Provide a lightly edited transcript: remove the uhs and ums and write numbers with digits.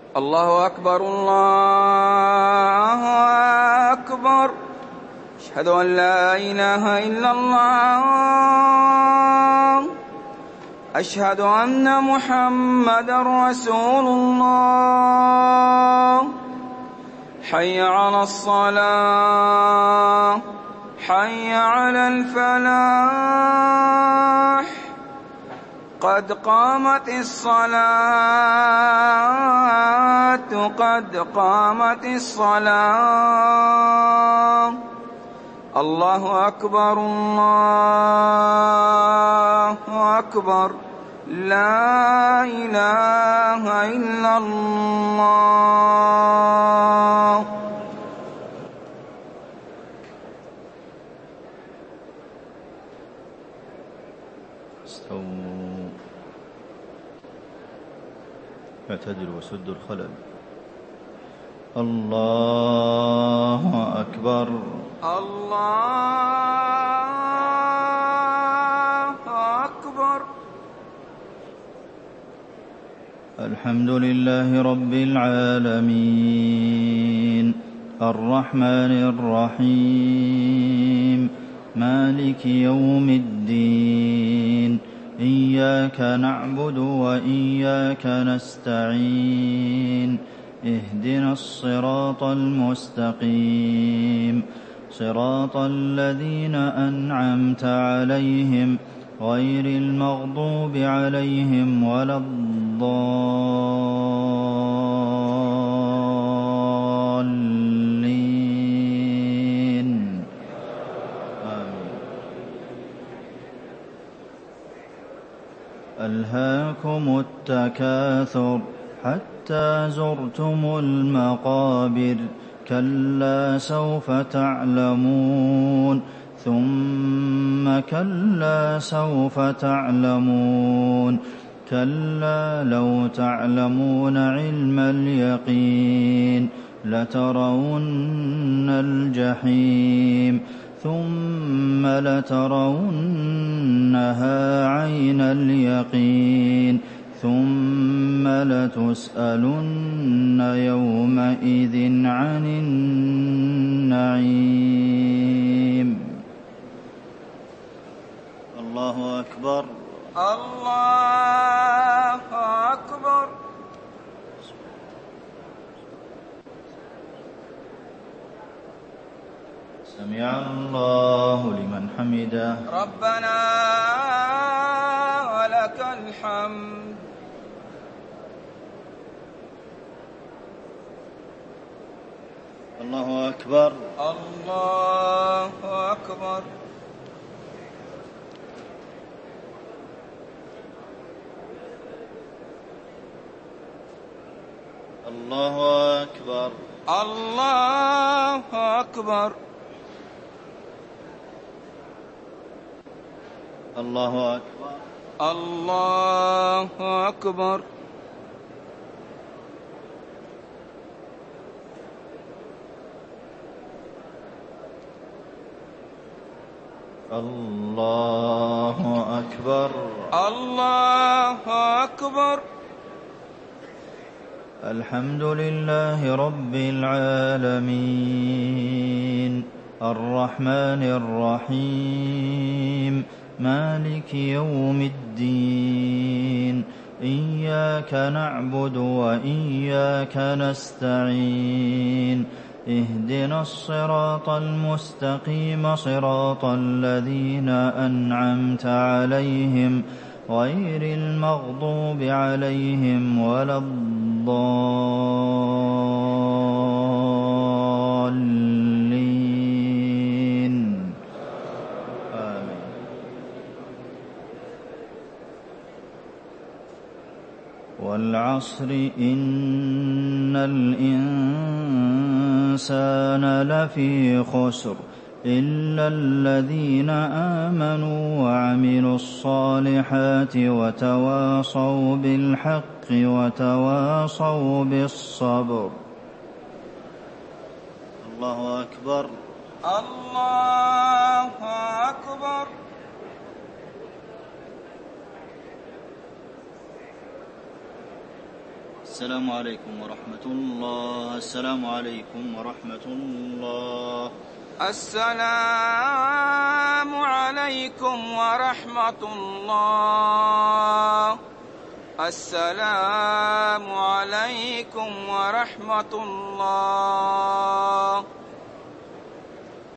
الله أكبر الله أكبر. أشهد أن لا إله إلا الله. أشهد أن محمدًا رسول الله. حي على الصلاة، حي على الفلاح، قد قامت الصلاة، قد قامت الصلاة. الله أكبر الله أكبر. لا إله إلا الله. استووا، اعتدلوا وسدوا الخلل. الله أكبر الله أكبر. الحمد لله رب العالمين، الرحمن الرحيم، مالك يوم الدين. إياك نعبد وإياك نستعين. اهدنا الصراط المستقيم، صراط الذين أنعمت عليهم غير المغضوب عليهم ولا الضالين. آمين. ألهاكم التكاثر حتى زرتم المقابر. كلا سوف تعلمون، ثم كلا سوف تعلمون. كلا لو تعلمون علم اليقين لترون الجحيم، ثم لترونها عين اليقين، ثم لتسألن يومئذ عن النعيم. الله أكبر الله أكبر. سمع الله لمن حمده. ربنا ولك الحمد. الله أكبر الله أكبر. الله أكبر الله أكبر. الله أكبر الله أكبر. الله أكبر الله أكبر. الحمد لله رب العالمين، الرحمن الرحيم، مالك يوم الدين. إياك نعبد وإياك نستعين. اهدنا الصراط المستقيم، صراط الذين أنعمت عليهم غير المغضوب عليهم ولا الضالين. آمين. والعصر إن الإنسان لفي خسر إلا الذين آمنوا وعملوا الصالحات وتواصوا بالحق وتواصوا بالصبر. الله أكبر الله أكبر. السلام عليكم ورحمة الله. السلام عليكم ورحمة الله. السلام عليكم ورحمة الله. السلام عليكم ورحمة الله.